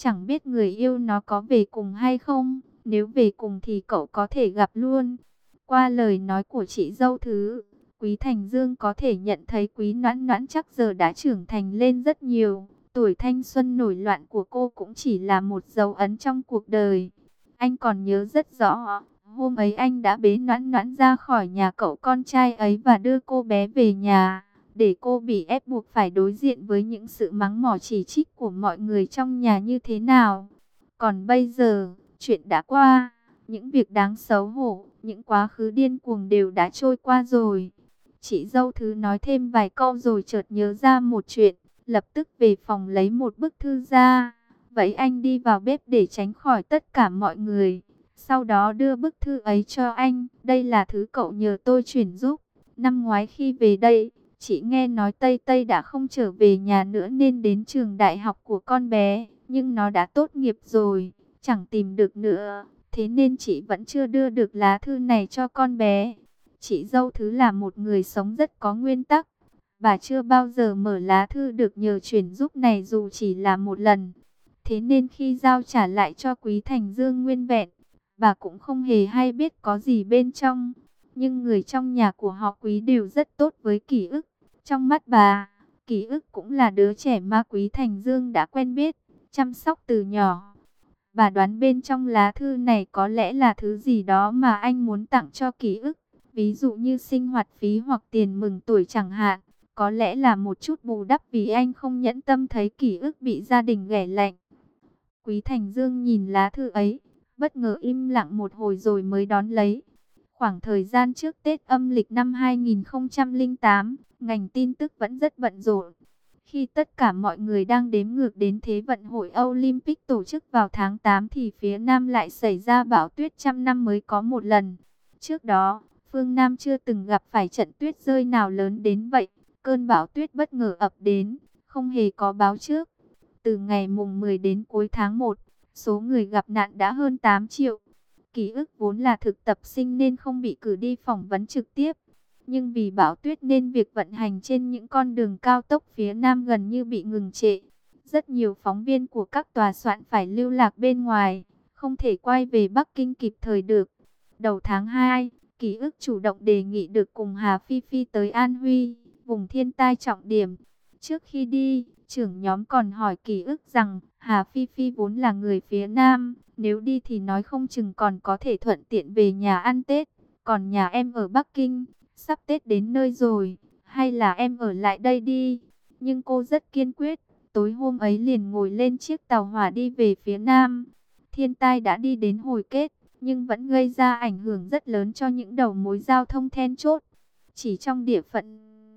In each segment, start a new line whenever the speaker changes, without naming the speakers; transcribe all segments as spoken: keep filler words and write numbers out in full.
Chẳng biết người yêu nó có về cùng hay không, nếu về cùng thì cậu có thể gặp luôn. Qua lời nói của chị dâu Thứ, Quý Thành Dương có thể nhận thấy Quý Noãn Noãn chắc giờ đã trưởng thành lên rất nhiều. Tuổi thanh xuân nổi loạn của cô cũng chỉ là một dấu ấn trong cuộc đời. Anh còn nhớ rất rõ, hôm ấy anh đã bế Noãn Noãn ra khỏi nhà cậu con trai ấy và đưa cô bé về nhà, để cô bị ép buộc phải đối diện với những sự mắng mỏ chỉ trích của mọi người trong nhà như thế nào. Còn bây giờ, chuyện đã qua, những việc đáng xấu hổ, những quá khứ điên cuồng đều đã trôi qua rồi. Chị dâu Thứ nói thêm vài câu rồi chợt nhớ ra một chuyện, lập tức về phòng lấy một bức thư ra. Vậy anh đi vào bếp để tránh khỏi tất cả mọi người. Sau đó đưa bức thư ấy cho anh. Đây là thứ cậu nhờ tôi chuyển giúp. Năm ngoái khi về đây, chị nghe nói Tây Tây đã không trở về nhà nữa nên đến trường đại học của con bé. Nhưng nó đã tốt nghiệp rồi, chẳng tìm được nữa. Thế nên chị vẫn chưa đưa được lá thư này cho con bé. Chị dâu Thứ là một người sống rất có nguyên tắc. Bà chưa bao giờ mở lá thư được nhờ chuyển giúp này dù chỉ là một lần. Thế nên khi giao trả lại cho Quý Thành Dương nguyên vẹn, bà cũng không hề hay biết có gì bên trong. Nhưng người trong nhà của họ Quý đều rất tốt với Kỷ ức. Trong mắt bà, Kỷ ức cũng là đứa trẻ mà Quý Thành Dương đã quen biết, chăm sóc từ nhỏ. Bà đoán bên trong lá thư này có lẽ là thứ gì đó mà anh muốn tặng cho Kỷ ức. Ví dụ như sinh hoạt phí hoặc tiền mừng tuổi chẳng hạn. Có lẽ là một chút bù đắp vì anh không nhẫn tâm thấy Kỷ ức bị gia đình ghẻ lạnh. Quý Thành Dương nhìn lá thư ấy, bất ngờ im lặng một hồi rồi mới đón lấy. Khoảng thời gian trước Tết âm lịch năm hai nghìn không trăm lẻ tám, ngành tin tức vẫn rất bận rộn. Khi tất cả mọi người đang đếm ngược đến Thế vận hội Olympic tổ chức vào tháng tám thì phía Nam lại xảy ra bão tuyết trăm năm mới có một lần. Trước đó, phương Nam chưa từng gặp phải trận tuyết rơi nào lớn đến vậy. Cơn bão tuyết bất ngờ ập đến, không hề có báo trước. Từ ngày mùng mười đến cuối tháng một, số người gặp nạn đã hơn tám triệu. Ký ức vốn là thực tập sinh nên không bị cử đi phỏng vấn trực tiếp. Nhưng vì bão tuyết nên việc vận hành trên những con đường cao tốc phía Nam gần như bị ngừng trệ. Rất nhiều phóng viên của các tòa soạn phải lưu lạc bên ngoài, không thể quay về Bắc Kinh kịp thời được. Đầu tháng hai, Ký ức chủ động đề nghị được cùng Hà Phi Phi tới An Huy, vùng thiên tai trọng điểm. Trước khi đi, trưởng nhóm còn hỏi Ký ức rằng Hà Phi Phi vốn là người phía Nam, nếu đi thì nói không chừng còn có thể thuận tiện về nhà ăn Tết. Còn nhà em ở Bắc Kinh, sắp Tết đến nơi rồi, hay là em ở lại đây đi. Nhưng cô rất kiên quyết, tối hôm ấy liền ngồi lên chiếc tàu hỏa đi về phía Nam. Thiên tai đã đi đến hồi kết, nhưng vẫn gây ra ảnh hưởng rất lớn cho những đầu mối giao thông then chốt. Chỉ trong địa phận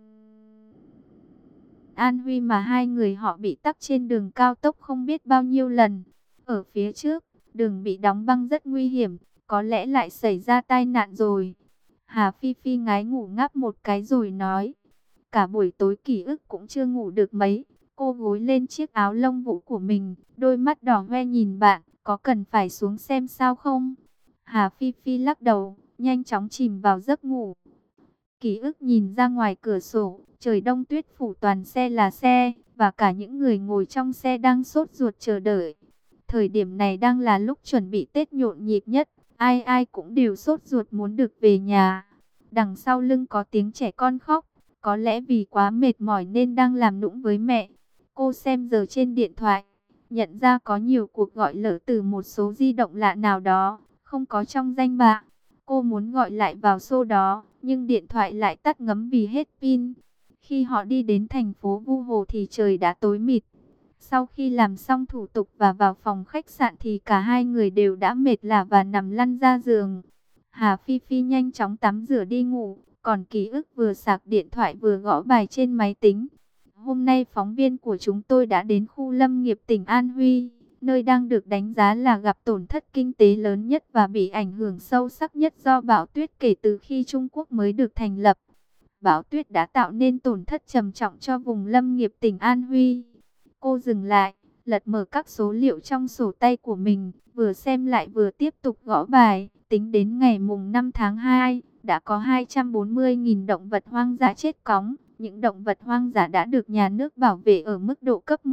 An Huy mà hai người họ bị tắc trên đường cao tốc không biết bao nhiêu lần. Ở phía trước, đường bị đóng băng rất nguy hiểm, có lẽ lại xảy ra tai nạn rồi. Hà Phi Phi ngái ngủ ngáp một cái rồi nói. Cả buổi tối Ký ức cũng chưa ngủ được mấy. Cô gối lên chiếc áo lông vũ của mình, đôi mắt đỏ hoe nhìn bạn, có cần phải xuống xem sao không? Hà Phi Phi lắc đầu, nhanh chóng chìm vào giấc ngủ. Ký ức nhìn ra ngoài cửa sổ, trời đông tuyết phủ toàn xe là xe, và cả những người ngồi trong xe đang sốt ruột chờ đợi. Thời điểm này đang là lúc chuẩn bị Tết nhộn nhịp nhất, ai ai cũng đều sốt ruột muốn được về nhà. Đằng sau lưng có tiếng trẻ con khóc, có lẽ vì quá mệt mỏi nên đang làm nũng với mẹ. Cô xem giờ trên điện thoại, nhận ra có nhiều cuộc gọi lỡ từ một số di động lạ nào đó, không có trong danh bạ. Cô muốn gọi lại vào số đó, nhưng điện thoại lại tắt ngấm vì hết pin. Khi họ đi đến thành phố Vu Hồ thì trời đã tối mịt. Sau khi làm xong thủ tục và vào phòng khách sạn thì cả hai người đều đã mệt lả và nằm lăn ra giường. Hà Phi Phi nhanh chóng tắm rửa đi ngủ, còn Ký ức vừa sạc điện thoại vừa gõ bài trên máy tính. Hôm nay phóng viên của chúng tôi đã đến khu lâm nghiệp tỉnh An Huy, nơi đang được đánh giá là gặp tổn thất kinh tế lớn nhất và bị ảnh hưởng sâu sắc nhất do bão tuyết kể từ khi Trung Quốc mới được thành lập. Bão tuyết đã tạo nên tổn thất trầm trọng cho vùng lâm nghiệp tỉnh An Huy. Cô dừng lại, lật mở các số liệu trong sổ tay của mình, vừa xem lại vừa tiếp tục gõ bài. Tính đến ngày mùng năm tháng hai, đã có hai trăm bốn mươi nghìn động vật hoang dã chết cóng. Những động vật hoang dã đã được nhà nước bảo vệ ở mức độ cấp một.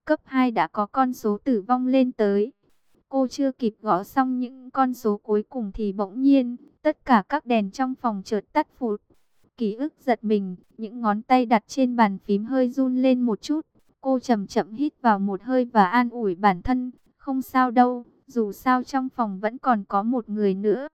cấp hai đã có con số tử vong lên tới. Cô chưa kịp gõ xong những con số cuối cùng thì bỗng nhiên, tất cả các đèn trong phòng chợt tắt phụt. Ký ức giật mình, những ngón tay đặt trên bàn phím hơi run lên một chút. Cô chậm chậm hít vào một hơi và an ủi bản thân, không sao đâu, dù sao trong phòng vẫn còn có một người nữa.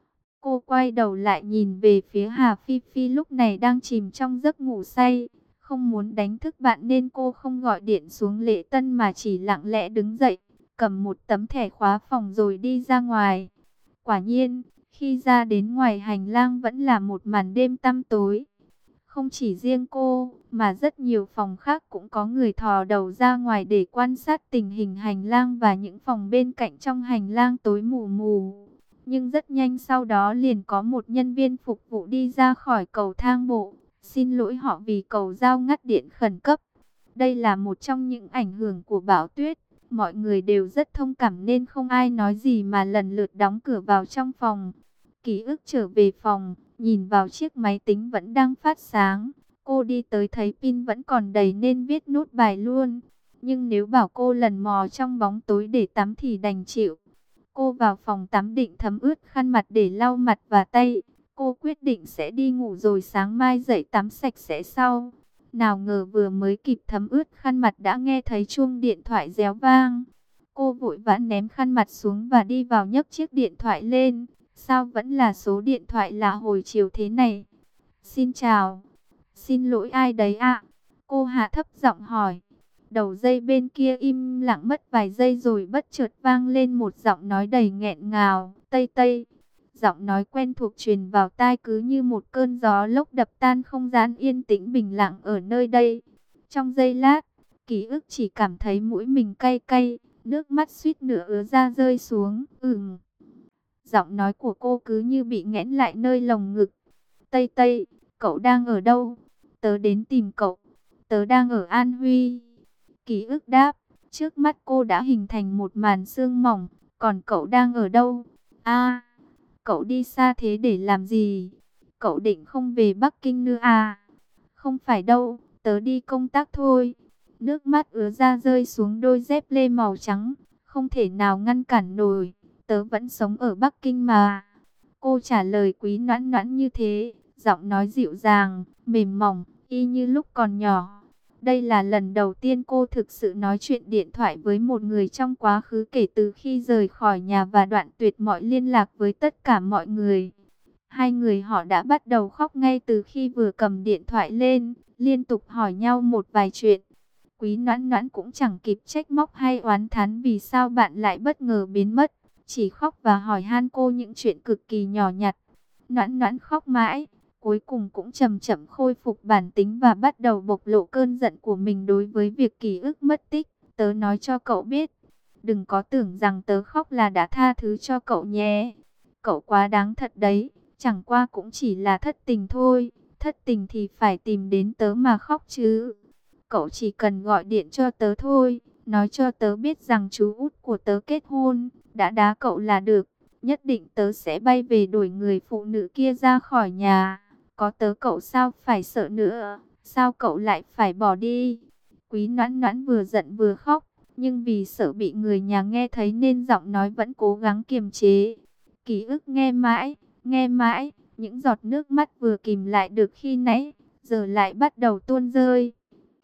Cô quay đầu lại nhìn về phía Hà Phi Phi lúc này đang chìm trong giấc ngủ say. Không muốn đánh thức bạn nên cô không gọi điện xuống lễ tân mà chỉ lặng lẽ đứng dậy, cầm một tấm thẻ khóa phòng rồi đi ra ngoài. Quả nhiên, khi ra đến ngoài hành lang vẫn là một màn đêm tăm tối. Không chỉ riêng cô, mà rất nhiều phòng khác cũng có người thò đầu ra ngoài để quan sát tình hình hành lang và những phòng bên cạnh trong hành lang tối mù mù. Nhưng rất nhanh sau đó liền có một nhân viên phục vụ đi ra khỏi cầu thang bộ. Xin lỗi họ vì cầu dao ngắt điện khẩn cấp. Đây là một trong những ảnh hưởng của bão tuyết. Mọi người đều rất thông cảm nên không ai nói gì mà lần lượt đóng cửa vào trong phòng. Ký ức trở về phòng, nhìn vào chiếc máy tính vẫn đang phát sáng. Cô đi tới thấy pin vẫn còn đầy nên viết nốt bài luôn. Nhưng nếu bảo cô lần mò trong bóng tối để tắm thì đành chịu. Cô vào phòng tắm định thấm ướt khăn mặt để lau mặt và tay. Cô quyết định sẽ đi ngủ rồi sáng mai dậy tắm sạch sẽ sau. Nào ngờ vừa mới kịp thấm ướt khăn mặt đã nghe thấy chuông điện thoại réo vang. Cô vội vã ném khăn mặt xuống và đi vào nhấc chiếc điện thoại lên. Sao vẫn là số điện thoại lạ hồi chiều thế này? Xin chào. Xin lỗi ai đấy ạ? Cô hạ thấp giọng hỏi. Đầu dây bên kia im lặng mất vài giây rồi bất chợt vang lên một giọng nói đầy nghẹn ngào. Tây Tây. Giọng nói quen thuộc truyền vào tai cứ như một cơn gió lốc đập tan không gian yên tĩnh bình lặng ở nơi đây. Trong giây lát, ký ức chỉ cảm thấy mũi mình cay cay, nước mắt suýt nữa ứa ra rơi xuống. Ừm. Giọng nói của cô cứ như bị nghẽn lại nơi lồng ngực. Tây Tây, cậu đang ở đâu? Tớ đến tìm cậu. Tớ đang ở An Huy. Ký ức đáp, trước mắt cô đã hình thành một màn sương mỏng. Còn cậu đang ở đâu? À, cậu đi xa thế để làm gì? Cậu định không về Bắc Kinh nữa à? Không phải đâu, tớ đi công tác thôi. Nước mắt ứa ra rơi xuống đôi dép lê màu trắng. Không thể nào ngăn cản nổi. Tớ vẫn sống ở Bắc Kinh mà. Cô trả lời Quý Noãn Noãn như thế, giọng nói dịu dàng, mềm mỏng, y như lúc còn nhỏ. Đây là lần đầu tiên cô thực sự nói chuyện điện thoại với một người trong quá khứ kể từ khi rời khỏi nhà và đoạn tuyệt mọi liên lạc với tất cả mọi người. Hai người họ đã bắt đầu khóc ngay từ khi vừa cầm điện thoại lên, liên tục hỏi nhau một vài chuyện. Quý Noãn Noãn cũng chẳng kịp trách móc hay oán thán vì sao bạn lại bất ngờ biến mất. Chỉ khóc và hỏi han cô những chuyện cực kỳ nhỏ nhặt. Noãn Noãn khóc mãi, cuối cùng cũng chậm chậm khôi phục bản tính và bắt đầu bộc lộ cơn giận của mình đối với việc ký ức mất tích. Tớ nói cho cậu biết, đừng có tưởng rằng tớ khóc là đã tha thứ cho cậu nhé. Cậu quá đáng thật đấy, chẳng qua cũng chỉ là thất tình thôi. Thất tình thì phải tìm đến tớ mà khóc chứ. Cậu chỉ cần gọi điện cho tớ thôi, nói cho tớ biết rằng chú út của tớ kết hôn, đã đá cậu là được. Nhất định tớ sẽ bay về đuổi người phụ nữ kia ra khỏi nhà. Có tớ cậu sao phải sợ nữa, sao cậu lại phải bỏ đi? Quý Noãn Noãn vừa giận vừa khóc, nhưng vì sợ bị người nhà nghe thấy nên giọng nói vẫn cố gắng kiềm chế. Ký ức nghe mãi, nghe mãi, những giọt nước mắt vừa kìm lại được khi nãy, giờ lại bắt đầu tuôn rơi.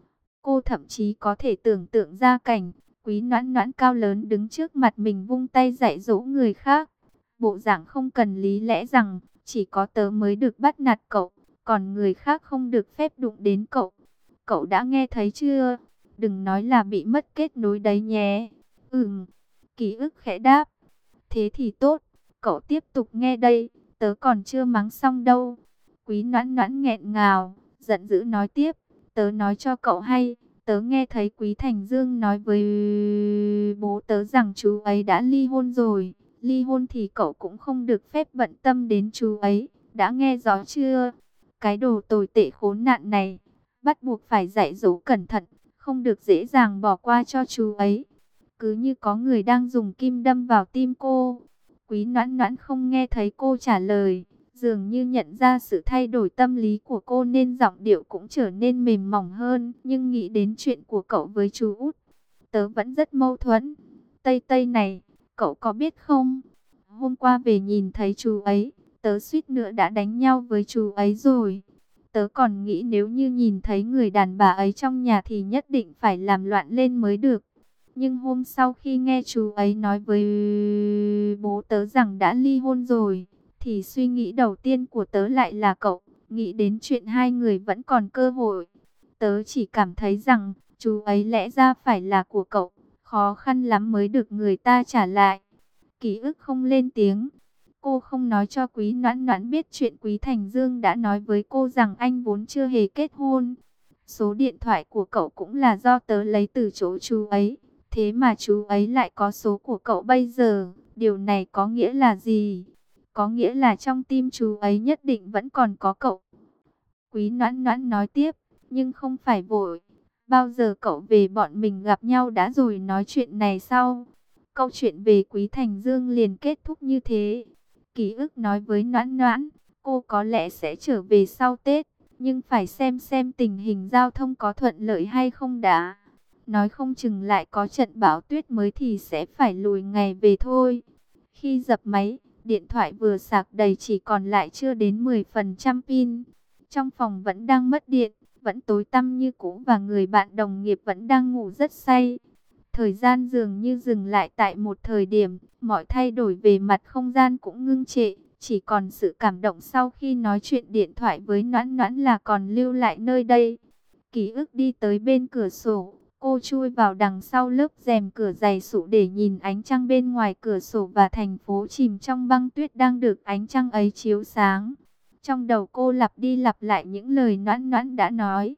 Cô thậm chí có thể tưởng tượng ra cảnh Quý Noãn Noãn cao lớn đứng trước mặt mình vung tay dạy dỗ người khác. Bộ dạng không cần lý lẽ rằng chỉ có tớ mới được bắt nạt cậu, còn người khác không được phép đụng đến cậu. Cậu đã nghe thấy chưa? Đừng nói là bị mất kết nối đấy nhé. Ừm, ký ức khẽ đáp. Thế thì tốt, cậu tiếp tục nghe đây, tớ còn chưa mắng xong đâu. Quý Noãn Noãn nghẹn ngào, giận dữ nói tiếp. Tớ nói cho cậu hay, tớ nghe thấy Quý Thành Dương nói với bố tớ rằng chú ấy đã ly hôn rồi. Ly hôn thì cậu cũng không được phép bận tâm đến chú ấy, đã nghe rõ chưa? Cái đồ tồi tệ khốn nạn này, bắt buộc phải dạy dỗ cẩn thận, không được dễ dàng bỏ qua cho chú ấy. Cứ như có người đang dùng kim đâm vào tim cô. Quý Noãn Noãn không nghe thấy cô trả lời, dường như nhận ra sự thay đổi tâm lý của cô nên giọng điệu cũng trở nên mềm mỏng hơn. Nhưng nghĩ đến chuyện của cậu với chú út, tớ vẫn rất mâu thuẫn. Tây Tây này, cậu có biết không? Hôm qua về nhìn thấy chú ấy, tớ suýt nữa đã đánh nhau với chú ấy rồi. Tớ còn nghĩ nếu như nhìn thấy người đàn bà ấy trong nhà thì nhất định phải làm loạn lên mới được. Nhưng hôm sau khi nghe chú ấy nói với bố tớ rằng đã ly hôn rồi, thì suy nghĩ đầu tiên của tớ lại là cậu. Nghĩ đến chuyện hai người vẫn còn cơ hội, tớ chỉ cảm thấy rằng chú ấy lẽ ra phải là của cậu. Khó khăn lắm mới được người ta trả lại. Ký ức không lên tiếng. Cô không nói cho Quý Noãn Noãn biết chuyện Quý Thành Dương đã nói với cô rằng anh vốn chưa hề kết hôn. Số điện thoại của cậu cũng là do tớ lấy từ chỗ chú ấy. Thế mà chú ấy lại có số của cậu bây giờ. Điều này có nghĩa là gì? Có nghĩa là trong tim chú ấy nhất định vẫn còn có cậu. Quý Noãn Noãn nói tiếp, nhưng không phải vội. Bao giờ cậu về bọn mình gặp nhau đã rồi nói chuyện này sau. Câu chuyện về Quý Thành Dương liền kết thúc như thế. Ký ức nói với Noãn Noãn, cô có lẽ sẽ trở về sau Tết, nhưng phải xem xem tình hình giao thông có thuận lợi hay không đã. Nói không chừng lại có trận bão tuyết mới thì sẽ phải lùi ngày về thôi. Khi dập máy, điện thoại vừa sạc đầy chỉ còn lại chưa đến mười phần trăm pin. Trong phòng vẫn đang mất điện, vẫn tối tăm như cũ và người bạn đồng nghiệp vẫn đang ngủ rất say. Thời gian dường như dừng lại tại một thời điểm, mọi thay đổi về mặt không gian cũng ngưng trệ. Chỉ còn sự cảm động sau khi nói chuyện điện thoại với Noãn Noãn là còn lưu lại nơi đây. Ký ức đi tới bên cửa sổ, cô chui vào đằng sau lớp rèm cửa dày sụ để nhìn ánh trăng bên ngoài cửa sổ và thành phố chìm trong băng tuyết đang được ánh trăng ấy chiếu sáng. Trong đầu cô lặp đi lặp lại những lời Noãn Noãn đã nói.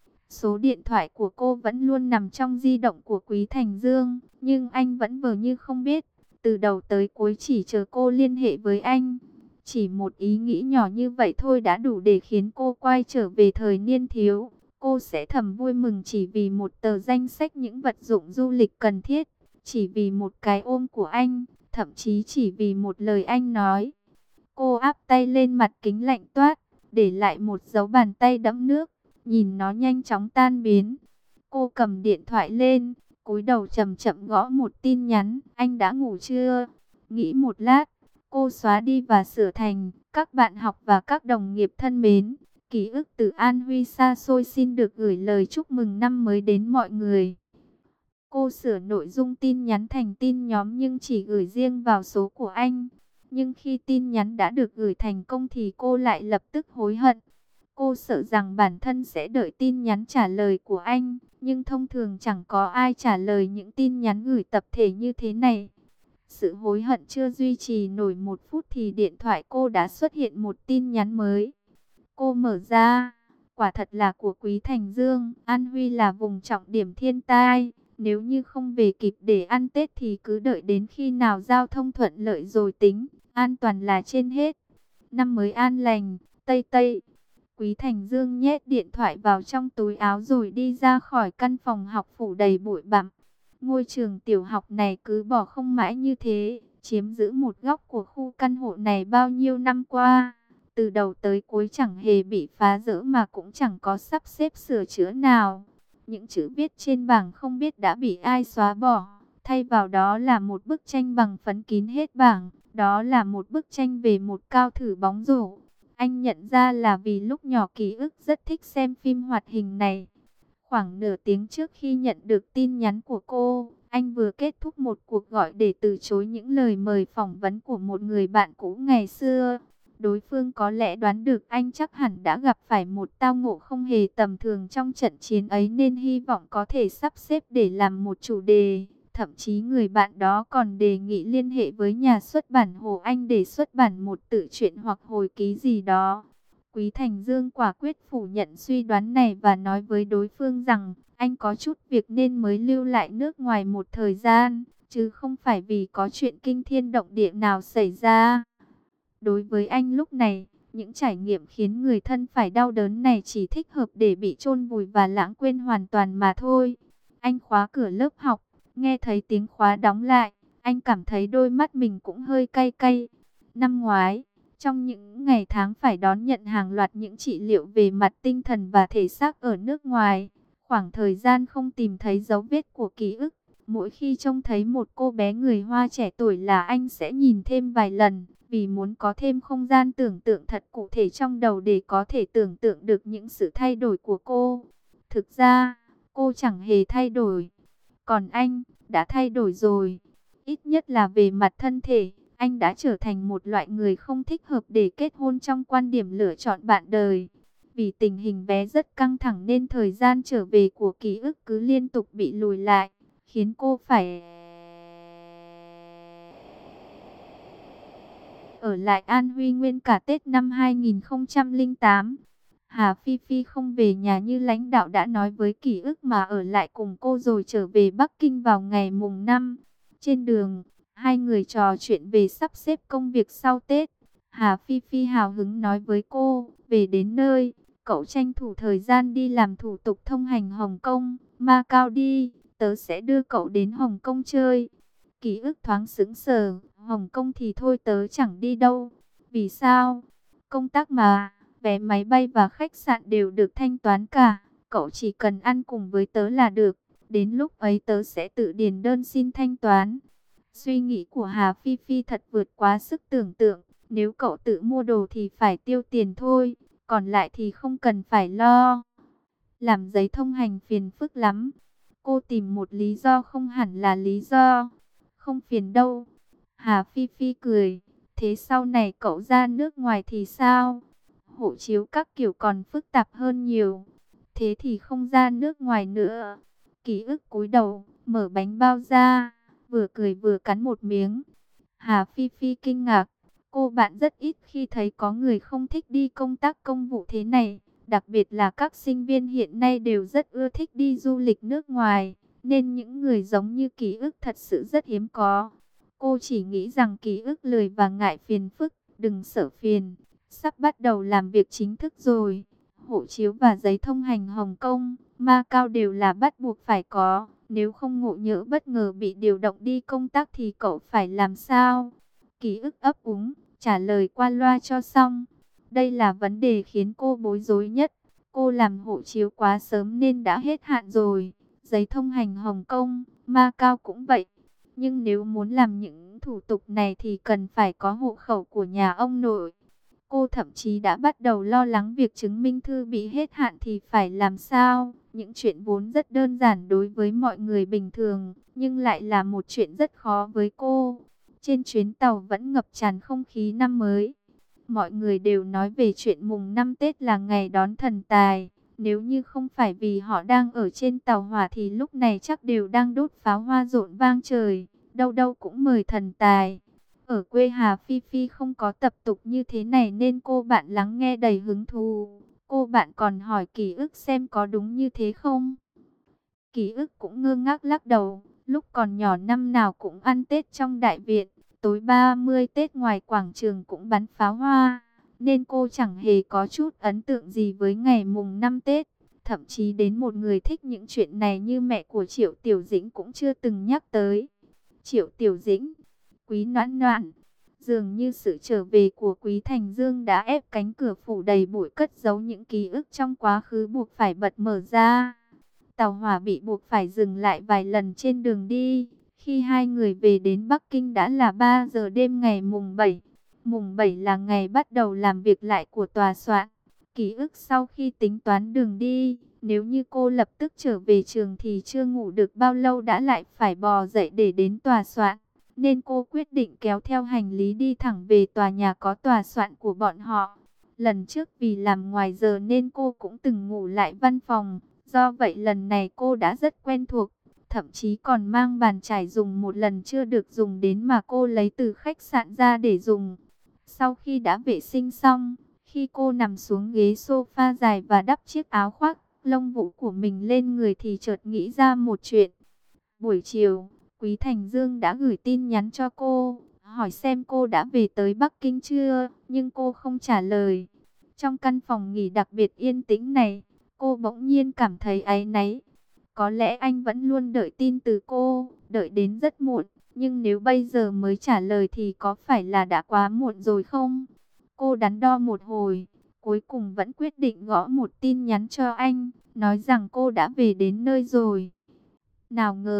Số điện thoại của cô vẫn luôn nằm trong di động của Quý Thành Dương, nhưng anh vẫn vờ như không biết. Từ đầu tới cuối chỉ chờ cô liên hệ với anh. Chỉ một ý nghĩ nhỏ như vậy thôi đã đủ để khiến cô quay trở về thời niên thiếu. Cô sẽ thầm vui mừng chỉ vì một tờ danh sách những vật dụng du lịch cần thiết, chỉ vì một cái ôm của anh, thậm chí chỉ vì một lời anh nói. Cô áp tay lên mặt kính lạnh toát, để lại một dấu bàn tay đẫm nước, nhìn nó nhanh chóng tan biến. Cô cầm điện thoại lên, cúi đầu chậm chậm gõ một tin nhắn, anh đã ngủ chưa? Nghĩ một lát, cô xóa đi và sửa thành, các bạn học và các đồng nghiệp thân mến, ký ức từ An Huy xa xôi xin được gửi lời chúc mừng năm mới đến mọi người. Cô sửa nội dung tin nhắn thành tin nhóm nhưng chỉ gửi riêng vào số của anh. Nhưng khi tin nhắn đã được gửi thành công thì cô lại lập tức hối hận. Cô sợ rằng bản thân sẽ đợi tin nhắn trả lời của anh, nhưng thông thường chẳng có ai trả lời những tin nhắn gửi tập thể như thế này. Sự hối hận chưa duy trì nổi một phút thì điện thoại cô đã xuất hiện một tin nhắn mới. Cô mở ra, quả thật là của Quý Thành Dương. An Huy là vùng trọng điểm thiên tai. Nếu như không về kịp để ăn Tết thì cứ đợi đến khi nào giao thông thuận lợi rồi tính. An toàn là trên hết. Năm mới an lành, Tây Tây. Quý Thành Dương nhét điện thoại vào trong túi áo rồi đi ra khỏi căn phòng học phủ đầy bụi bặm. Ngôi trường tiểu học này cứ bỏ không mãi như thế, chiếm giữ một góc của khu căn hộ này bao nhiêu năm qua. Từ đầu tới cuối chẳng hề bị phá rỡ mà cũng chẳng có sắp xếp sửa chữa nào. Những chữ viết trên bảng không biết đã bị ai xóa bỏ. Thay vào đó là một bức tranh bằng phấn kín hết bảng. Đó là một bức tranh về một cao thủ bóng rổ. Anh nhận ra là vì lúc nhỏ ký ức rất thích xem phim hoạt hình này. Khoảng nửa tiếng trước khi nhận được tin nhắn của cô, anh vừa kết thúc một cuộc gọi để từ chối những lời mời phỏng vấn của một người bạn cũ ngày xưa. Đối phương có lẽ đoán được anh chắc hẳn đã gặp phải một tao ngộ không hề tầm thường trong trận chiến ấy nên hy vọng có thể sắp xếp để làm một chủ đề. Thậm chí người bạn đó còn đề nghị liên hệ với nhà xuất bản Hồ Anh để xuất bản một tự truyện hoặc hồi ký gì đó. Quý Thành Dương quả quyết phủ nhận suy đoán này và nói với đối phương rằng anh có chút việc nên mới lưu lại nước ngoài một thời gian, chứ không phải vì có chuyện kinh thiên động địa nào xảy ra. Đối với anh lúc này, những trải nghiệm khiến người thân phải đau đớn này chỉ thích hợp để bị chôn vùi và lãng quên hoàn toàn mà thôi. Anh khóa cửa lớp học, nghe thấy tiếng khóa đóng lại, anh cảm thấy đôi mắt mình cũng hơi cay cay. Năm ngoái, trong những ngày tháng phải đón nhận hàng loạt những trị liệu về mặt tinh thần và thể xác ở nước ngoài, khoảng thời gian không tìm thấy dấu vết của ký ức, Mỗi khi trông thấy một cô bé người Hoa trẻ tuổi là anh sẽ nhìn thêm vài lần, vì muốn có thêm không gian tưởng tượng thật cụ thể trong đầu để có thể tưởng tượng được những sự thay đổi của cô. Thực ra, cô chẳng hề thay đổi, còn anh đã thay đổi rồi. Ít nhất là về mặt thân thể, anh đã trở thành một loại người không thích hợp để kết hôn trong quan điểm lựa chọn bạn đời. Vì tình hình bé rất căng thẳng nên thời gian trở về của ký ức cứ liên tục bị lùi lại, khiến cô phải ở lại An Huy nguyên cả Tết năm hai nghìn không trăm lẻ tám. Hà Phi Phi không về nhà như lãnh đạo đã nói với ký ức mà ở lại cùng cô rồi trở về Bắc Kinh vào ngày mùng năm. Trên đường, hai người trò chuyện về sắp xếp công việc sau Tết. Hà Phi Phi hào hứng nói với cô, về đến nơi, cậu tranh thủ thời gian đi làm thủ tục thông hành Hồng Kông, Macau đi, tớ sẽ đưa cậu đến Hồng Kông chơi. Ký ức thoáng sững sờ, Hồng Kông thì thôi tớ chẳng đi đâu. Vì sao? Công tác mà, vé máy bay và khách sạn đều được thanh toán cả, cậu chỉ cần ăn cùng với tớ là được, đến lúc ấy tớ sẽ tự điền đơn xin thanh toán. Suy nghĩ của Hà Phi Phi thật vượt quá sức tưởng tượng, nếu cậu tự mua đồ thì phải tiêu tiền thôi, còn lại thì không cần phải lo. Làm giấy thông hành phiền phức lắm. Cô tìm một lý do không hẳn là lý do. Không phiền đâu. Hà Phi Phi cười. Thế sau này cậu ra nước ngoài thì sao? Hộ chiếu các kiểu còn phức tạp hơn nhiều. Thế thì không ra nước ngoài nữa. Ký ức cúi đầu, mở bánh bao ra, vừa cười vừa cắn một miếng. Hà Phi Phi kinh ngạc. Cô bạn rất ít khi thấy có người không thích đi công tác công vụ thế này. Đặc biệt là các sinh viên hiện nay đều rất ưa thích đi du lịch nước ngoài, nên những người giống như ký ức thật sự rất hiếm có. Cô chỉ nghĩ rằng ký ức lười và ngại phiền phức, đừng sợ phiền. Sắp bắt đầu làm việc chính thức rồi. Hộ chiếu và giấy thông hành Hồng Kông, Macau đều là bắt buộc phải có. Nếu không ngộ nhỡ bất ngờ bị điều động đi công tác thì cậu phải làm sao? Ký ức ấp úng, trả lời qua loa cho xong. Đây là vấn đề khiến cô bối rối nhất. Cô làm hộ chiếu quá sớm nên đã hết hạn rồi. Giấy thông hành Hồng Kông, Macau cũng vậy. Nhưng nếu muốn làm những thủ tục này thì cần phải có hộ khẩu của nhà ông nội. Cô thậm chí đã bắt đầu lo lắng việc chứng minh thư bị hết hạn thì phải làm sao. Những chuyện vốn rất đơn giản đối với mọi người bình thường, nhưng lại là một chuyện rất khó với cô. Trên chuyến tàu vẫn ngập tràn không khí năm mới. Mọi người đều nói về chuyện mùng năm Tết là ngày đón thần tài. Nếu như không phải vì họ đang ở trên tàu hỏa thì lúc này chắc đều đang đốt pháo hoa rộn vang trời. Đâu đâu cũng mời thần tài. Ở quê Hà Phi Phi không có tập tục như thế này nên cô bạn lắng nghe đầy hứng thú. Cô bạn còn hỏi ký ức xem có đúng như thế không. Ký ức cũng ngơ ngác lắc đầu. Lúc còn nhỏ năm nào cũng ăn Tết trong đại viện. Tối ba mươi Tết ngoài quảng trường cũng bắn pháo hoa. Nên cô chẳng hề có chút ấn tượng gì với ngày mùng năm Tết. Thậm chí đến một người thích những chuyện này như mẹ của Triệu Tiểu Dĩnh cũng chưa từng nhắc tới. Triệu Tiểu Dĩnh, Quý Noãn Noãn. Dường như sự trở về của Quý Thành Dương đã ép cánh cửa phủ đầy bụi cất giấu những ký ức trong quá khứ buộc phải bật mở ra. Tàu hỏa bị buộc phải dừng lại vài lần trên đường đi. Khi hai người về đến Bắc Kinh đã là ba giờ đêm ngày mùng bảy. Mùng bảy là ngày bắt đầu làm việc lại của tòa soạn. Ký ức sau khi tính toán đường đi, nếu như cô lập tức trở về trường thì chưa ngủ được bao lâu đã lại phải bò dậy để đến tòa soạn. Nên cô quyết định kéo theo hành lý đi thẳng về tòa nhà có tòa soạn của bọn họ. Lần trước vì làm ngoài giờ nên cô cũng từng ngủ lại văn phòng. Do vậy lần này cô đã rất quen thuộc. Thậm chí còn mang bàn chải dùng một lần chưa được dùng đến mà cô lấy từ khách sạn ra để dùng. Sau khi đã vệ sinh xong, khi cô nằm xuống ghế sofa dài và đắp chiếc áo khoác lông vũ của mình lên người thì chợt nghĩ ra một chuyện. Buổi chiều, Quý Thành Dương đã gửi tin nhắn cho cô, hỏi xem cô đã về tới Bắc Kinh chưa, nhưng cô không trả lời. Trong căn phòng nghỉ đặc biệt yên tĩnh này, cô bỗng nhiên cảm thấy áy náy. Có lẽ anh vẫn luôn đợi tin từ cô, đợi đến rất muộn, nhưng nếu bây giờ mới trả lời thì có phải là đã quá muộn rồi không? Cô đắn đo một hồi, cuối cùng vẫn quyết định gõ một tin nhắn cho anh, nói rằng cô đã về đến nơi rồi. Nào ngờ,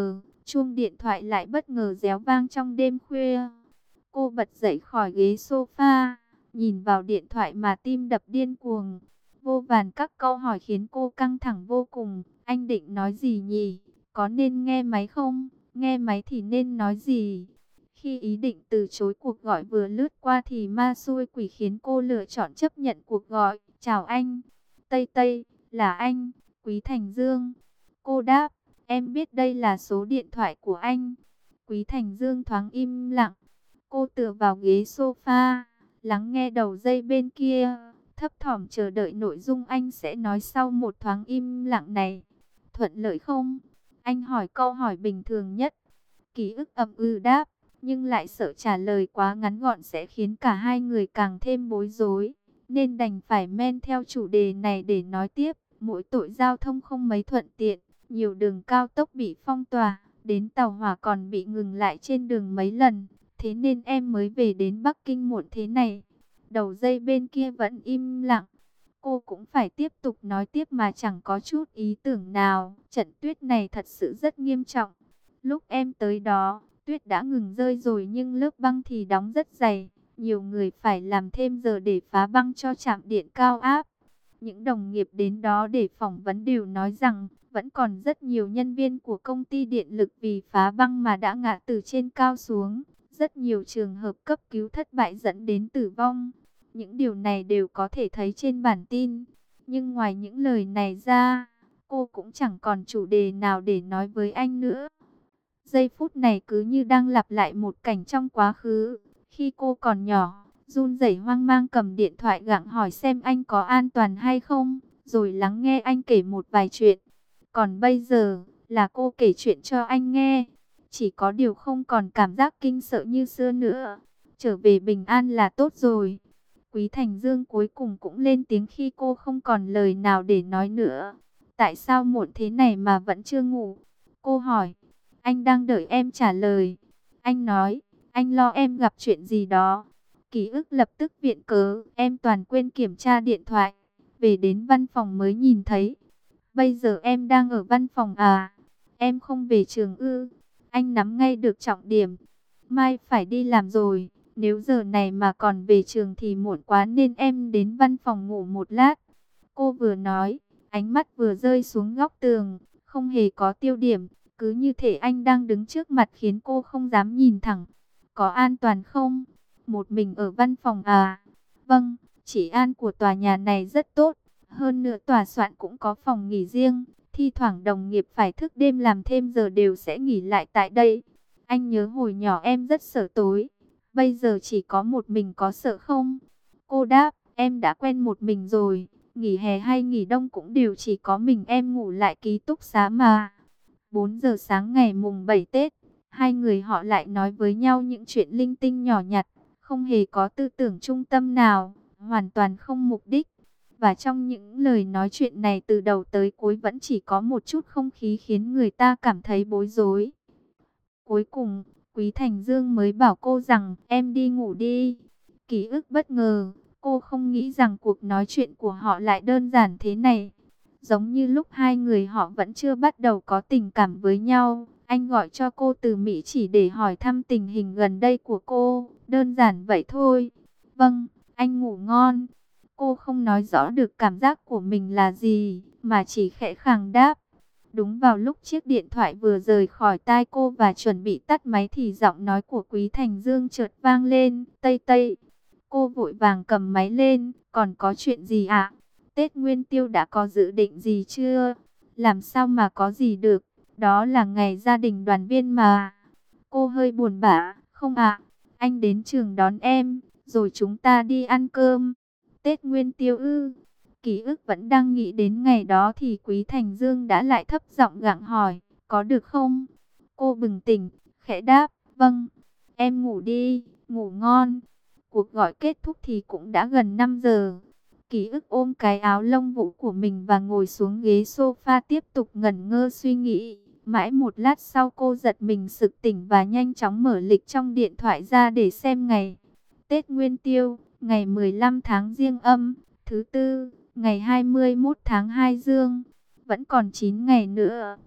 Chuông điện thoại lại bất ngờ réo vang trong đêm khuya. Cô bật dậy khỏi ghế sofa, nhìn vào điện thoại mà tim đập điên cuồng. Vô vàn các câu hỏi khiến cô căng thẳng vô cùng. Anh định nói gì nhỉ? Có nên nghe máy không? Nghe máy thì nên nói gì? Khi ý định từ chối cuộc gọi vừa lướt qua thì ma xui quỷ khiến cô lựa chọn chấp nhận cuộc gọi. Chào anh. Tây Tây, là anh, Quý Thành Dương. Cô đáp, em biết đây là số điện thoại của anh. Quý Thành Dương thoáng im lặng. Cô tựa vào ghế sofa, lắng nghe đầu dây bên kia, thấp thỏm chờ đợi nội dung anh sẽ nói sau một thoáng im lặng này. Thuận lợi không? Anh hỏi câu hỏi bình thường nhất. Ký ức ậm ừ đáp, nhưng lại sợ trả lời quá ngắn gọn sẽ khiến cả hai người càng thêm bối rối, nên đành phải men theo chủ đề này để nói tiếp. Mỗi tội giao thông không mấy thuận tiện, nhiều đường cao tốc bị phong tỏa, đến tàu hỏa còn bị ngừng lại trên đường mấy lần. Thế nên em mới về đến Bắc Kinh muộn thế này. Đầu dây bên kia vẫn im lặng. Cô cũng phải tiếp tục nói tiếp mà chẳng có chút ý tưởng nào. Trận tuyết này thật sự rất nghiêm trọng. Lúc em tới đó, tuyết đã ngừng rơi rồi nhưng lớp băng thì đóng rất dày. Nhiều người phải làm thêm giờ để phá băng cho trạm điện cao áp. Những đồng nghiệp đến đó để phỏng vấn đều nói rằng vẫn còn rất nhiều nhân viên của công ty điện lực vì phá băng mà đã ngã từ trên cao xuống. Rất nhiều trường hợp cấp cứu thất bại dẫn đến tử vong. Những điều này đều có thể thấy trên bản tin. Nhưng ngoài những lời này ra, cô cũng chẳng còn chủ đề nào để nói với anh nữa. Giây phút này cứ như đang lặp lại một cảnh trong quá khứ. Khi cô còn nhỏ, run rẩy hoang mang cầm điện thoại gặng hỏi xem anh có an toàn hay không, rồi lắng nghe anh kể một vài chuyện. Còn bây giờ, là cô kể chuyện cho anh nghe. Chỉ có điều không còn cảm giác kinh sợ như xưa nữa. Trở về bình an là tốt rồi. Quý Thành Dương cuối cùng cũng lên tiếng khi cô không còn lời nào để nói nữa. Tại sao muộn thế này mà vẫn chưa ngủ? Cô hỏi. Anh đang đợi em trả lời. Anh nói, anh lo em gặp chuyện gì đó. Ký ức lập tức viện cớ, em toàn quên kiểm tra điện thoại. Về đến văn phòng mới nhìn thấy. Bây giờ em đang ở văn phòng à? Em không về trường ư? Anh nắm ngay được trọng điểm. Mai phải đi làm rồi. Nếu giờ này mà còn về trường thì muộn quá nên em đến văn phòng ngủ một lát. Cô vừa nói, ánh mắt vừa rơi xuống góc tường, không hề có tiêu điểm. Cứ như thể anh đang đứng trước mặt khiến cô không dám nhìn thẳng. Có an toàn không? Một mình ở văn phòng à? Vâng, chỉ an của tòa nhà này rất tốt. Hơn nữa tòa soạn cũng có phòng nghỉ riêng. Thi thoảng đồng nghiệp phải thức đêm làm thêm giờ đều sẽ nghỉ lại tại đây. Anh nhớ hồi nhỏ em rất sợ tối. Bây giờ chỉ có một mình có sợ không? Cô đáp, em đã quen một mình rồi. Nghỉ hè hay nghỉ đông cũng đều chỉ có mình em ngủ lại ký túc xá mà. bốn giờ sáng ngày mùng bảy Tết, hai người họ lại nói với nhau những chuyện linh tinh nhỏ nhặt, không hề có tư tưởng trung tâm nào, hoàn toàn không mục đích. Và trong những lời nói chuyện này từ đầu tới cuối vẫn chỉ có một chút không khí khiến người ta cảm thấy bối rối. Cuối cùng, Quý Thành Dương mới bảo cô rằng em đi ngủ đi. Ký ức bất ngờ, cô không nghĩ rằng cuộc nói chuyện của họ lại đơn giản thế này. Giống như lúc hai người họ vẫn chưa bắt đầu có tình cảm với nhau. Anh gọi cho cô từ Mỹ chỉ để hỏi thăm tình hình gần đây của cô. Đơn giản vậy thôi. Vâng, anh ngủ ngon. Cô không nói rõ được cảm giác của mình là gì, mà chỉ khẽ khàng đáp. Đúng vào lúc chiếc điện thoại vừa rời khỏi tai cô và chuẩn bị tắt máy thì giọng nói của Quý Thành Dương chợt vang lên. Tây Tây. Cô vội vàng cầm máy lên. Còn có chuyện gì ạ? Tết Nguyên Tiêu đã có dự định gì chưa? Làm sao mà có gì được? Đó là ngày gia đình đoàn viên mà. Cô hơi buồn bã. Không ạ, anh đến trường đón em, rồi chúng ta đi ăn cơm. Tết Nguyên Tiêu ư? Ký ức vẫn đang nghĩ đến ngày đó thì Quý Thành Dương đã lại thấp giọng gặng hỏi, có được không? Cô bừng tỉnh, khẽ đáp, vâng. Em ngủ đi, ngủ ngon. Cuộc gọi kết thúc thì cũng đã gần năm giờ. Ký ức ôm cái áo lông vũ của mình và ngồi xuống ghế sofa tiếp tục ngẩn ngơ suy nghĩ. Mãi một lát sau cô giật mình sực tỉnh và nhanh chóng mở lịch trong điện thoại ra để xem ngày. Tết Nguyên Tiêu, ngày mười lăm tháng Giêng Âm, thứ tư, ngày hai mươi mốt tháng hai Dương. Vẫn còn chín ngày nữa.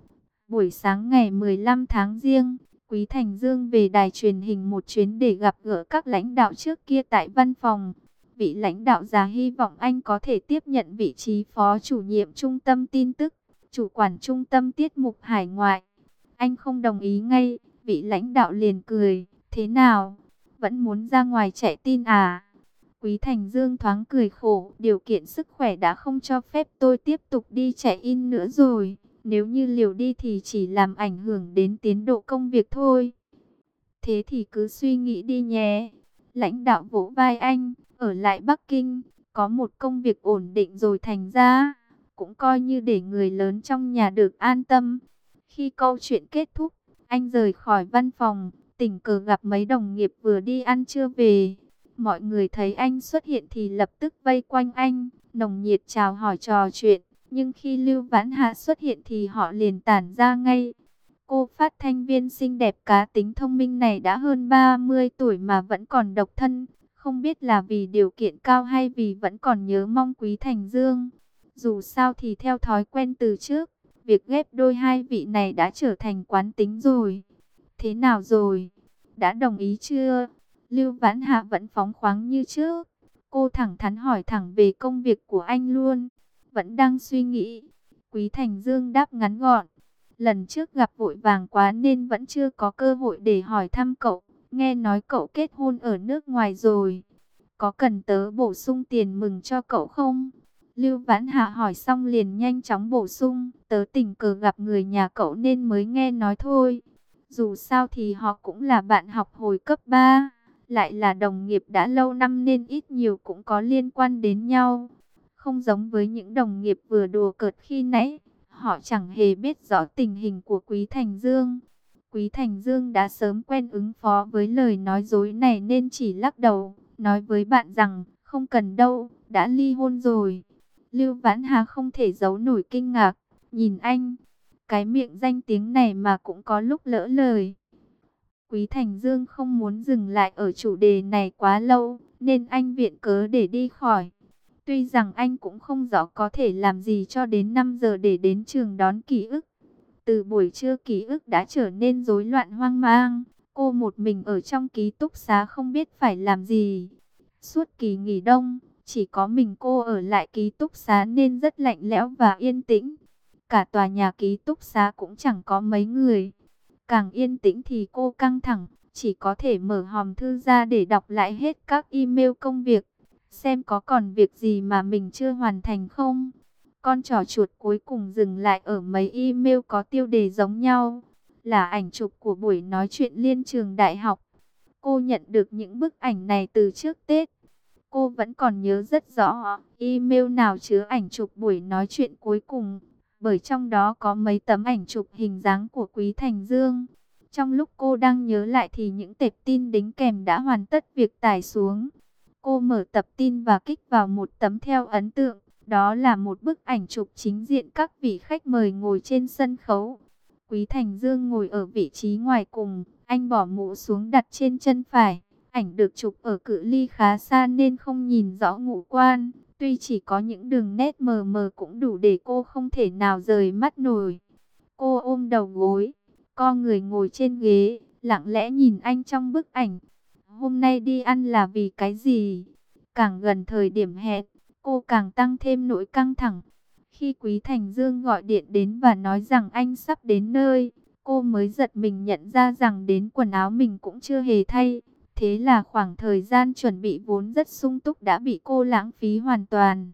Buổi sáng ngày mười lăm tháng Giêng, Quý Thành Dương về đài truyền hình một chuyến để gặp gỡ các lãnh đạo trước kia tại văn phòng. Vị lãnh đạo già hy vọng anh có thể tiếp nhận vị trí phó chủ nhiệm trung tâm tin tức, chủ quản trung tâm tiết mục hải ngoại. Anh không đồng ý ngay, vị lãnh đạo liền cười, thế nào, vẫn muốn ra ngoài chạy tin à? Quý Thành Dương thoáng cười khổ, điều kiện sức khỏe đã không cho phép tôi tiếp tục đi chạy in nữa rồi. Nếu như liều đi thì chỉ làm ảnh hưởng đến tiến độ công việc thôi. Thế thì cứ suy nghĩ đi nhé. Lãnh đạo vỗ vai anh, ở lại Bắc Kinh, có một công việc ổn định rồi thành ra, cũng coi như để người lớn trong nhà được an tâm. Khi câu chuyện kết thúc, anh rời khỏi văn phòng, tình cờ gặp mấy đồng nghiệp vừa đi ăn trưa về. Mọi người thấy anh xuất hiện thì lập tức vây quanh anh, nồng nhiệt chào hỏi trò chuyện. Nhưng khi Lưu Vãn Hạ xuất hiện thì họ liền tản ra ngay. Cô phát thanh viên xinh đẹp cá tính thông minh này đã hơn ba mươi tuổi mà vẫn còn độc thân. Không biết là vì điều kiện cao hay vì vẫn còn nhớ mong Quý Thành Dương. Dù sao thì theo thói quen từ trước, việc ghép đôi hai vị này đã trở thành quán tính rồi. Thế nào rồi? Đã đồng ý chưa? Lưu Vãn Hạ vẫn phóng khoáng như trước. Cô thẳng thắn hỏi thẳng về công việc của anh luôn. Vẫn đang suy nghĩ. Quý Thành Dương đáp ngắn gọn. Lần trước gặp vội vàng quá nên vẫn chưa có cơ hội để hỏi thăm cậu. Nghe nói cậu kết hôn ở nước ngoài rồi. Có cần tớ bổ sung tiền mừng cho cậu không? Lưu Vãn Hạ hỏi xong liền nhanh chóng bổ sung. Tớ tình cờ gặp người nhà cậu nên mới nghe nói thôi. Dù sao thì họ cũng là bạn học hồi cấp ba. Lại là đồng nghiệp đã lâu năm nên ít nhiều cũng có liên quan đến nhau. Không giống với những đồng nghiệp vừa đùa cợt khi nãy, họ chẳng hề biết rõ tình hình của Quý Thành Dương. Quý Thành Dương đã sớm quen ứng phó với lời nói dối này nên chỉ lắc đầu, nói với bạn rằng không cần đâu, đã ly hôn rồi. Lưu Vãn Hà không thể giấu nổi kinh ngạc, nhìn anh, cái miệng danh tiếng này mà cũng có lúc lỡ lời. Quý Thành Dương không muốn dừng lại ở chủ đề này quá lâu, nên anh viện cớ để đi khỏi. Tuy rằng anh cũng không rõ có thể làm gì cho đến năm giờ để đến trường đón ký ức. Từ buổi trưa ký ức đã trở nên rối loạn hoang mang. Cô một mình ở trong ký túc xá không biết phải làm gì. Suốt kỳ nghỉ đông, chỉ có mình cô ở lại ký túc xá nên rất lạnh lẽo và yên tĩnh. Cả tòa nhà ký túc xá cũng chẳng có mấy người. Càng yên tĩnh thì cô căng thẳng, chỉ có thể mở hòm thư ra để đọc lại hết các email công việc. Xem có còn việc gì mà mình chưa hoàn thành không. Con trò chuột cuối cùng dừng lại ở mấy email có tiêu đề giống nhau. Là ảnh chụp của buổi nói chuyện liên trường đại học. Cô nhận được những bức ảnh này từ trước Tết. Cô vẫn còn nhớ rất rõ email nào chứa ảnh chụp buổi nói chuyện cuối cùng. Bởi trong đó có mấy tấm ảnh chụp hình dáng của Quý Thành Dương. Trong lúc cô đang nhớ lại thì những tệp tin đính kèm đã hoàn tất việc tải xuống. Cô mở tập tin và kích vào một tấm theo ấn tượng. Đó là một bức ảnh chụp chính diện các vị khách mời ngồi trên sân khấu. Quý Thành Dương ngồi ở vị trí ngoài cùng. Anh bỏ mũ xuống đặt trên chân phải. Ảnh được chụp ở cự ly khá xa nên không nhìn rõ ngũ quan. Tuy chỉ có những đường nét mờ mờ cũng đủ để cô không thể nào rời mắt nổi. Cô ôm đầu gối, co người ngồi trên ghế, lặng lẽ nhìn anh trong bức ảnh. Hôm nay đi ăn là vì cái gì? Càng gần thời điểm hẹn, cô càng tăng thêm nỗi căng thẳng. Khi Quý Thành Dương gọi điện đến và nói rằng anh sắp đến nơi, cô mới giật mình nhận ra rằng đến quần áo mình cũng chưa hề thay. Thế là khoảng thời gian chuẩn bị vốn rất sung túc đã bị cô lãng phí hoàn toàn.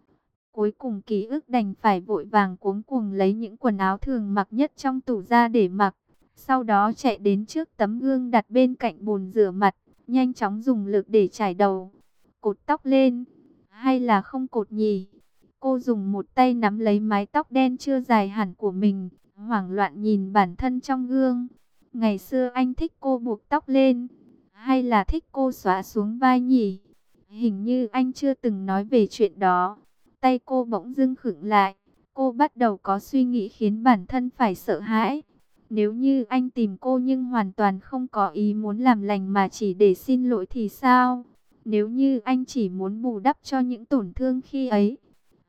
Cuối cùng ký ức đành phải vội vàng cuống cuồng lấy những quần áo thường mặc nhất trong tủ ra để mặc. Sau đó chạy đến trước tấm gương đặt bên cạnh bồn rửa mặt, nhanh chóng dùng lực để chải đầu. Cột tóc lên, hay là không cột nhỉ? Cô dùng một tay nắm lấy mái tóc đen chưa dài hẳn của mình, hoảng loạn nhìn bản thân trong gương. Ngày xưa anh thích cô buộc tóc lên, hay là thích cô xóa xuống vai nhỉ? Hình như anh chưa từng nói về chuyện đó. Tay cô bỗng dưng khựng lại. Cô bắt đầu có suy nghĩ khiến bản thân phải sợ hãi. Nếu như anh tìm cô nhưng hoàn toàn không có ý muốn làm lành mà chỉ để xin lỗi thì sao? Nếu như anh chỉ muốn bù đắp cho những tổn thương khi ấy,